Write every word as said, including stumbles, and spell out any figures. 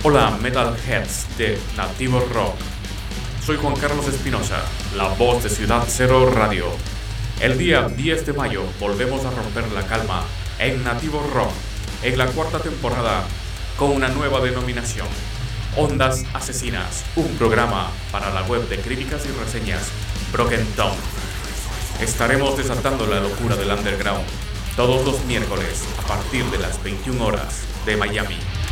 Hola Metalheads de Nativo Rock. Soy Juan Carlos Espinosa, la voz de Ciudad Cero Radio. El día diez de mayo volvemos a romper la calma en Nativo Rock, en la cuarta temporada, con una nueva denominación: Ondas Asesinas, un programa para la web de críticas y reseñas Broken Dawn. Estaremos desatando la locura del underground todos los miércoles a partir de las veintiuna horas de Miami.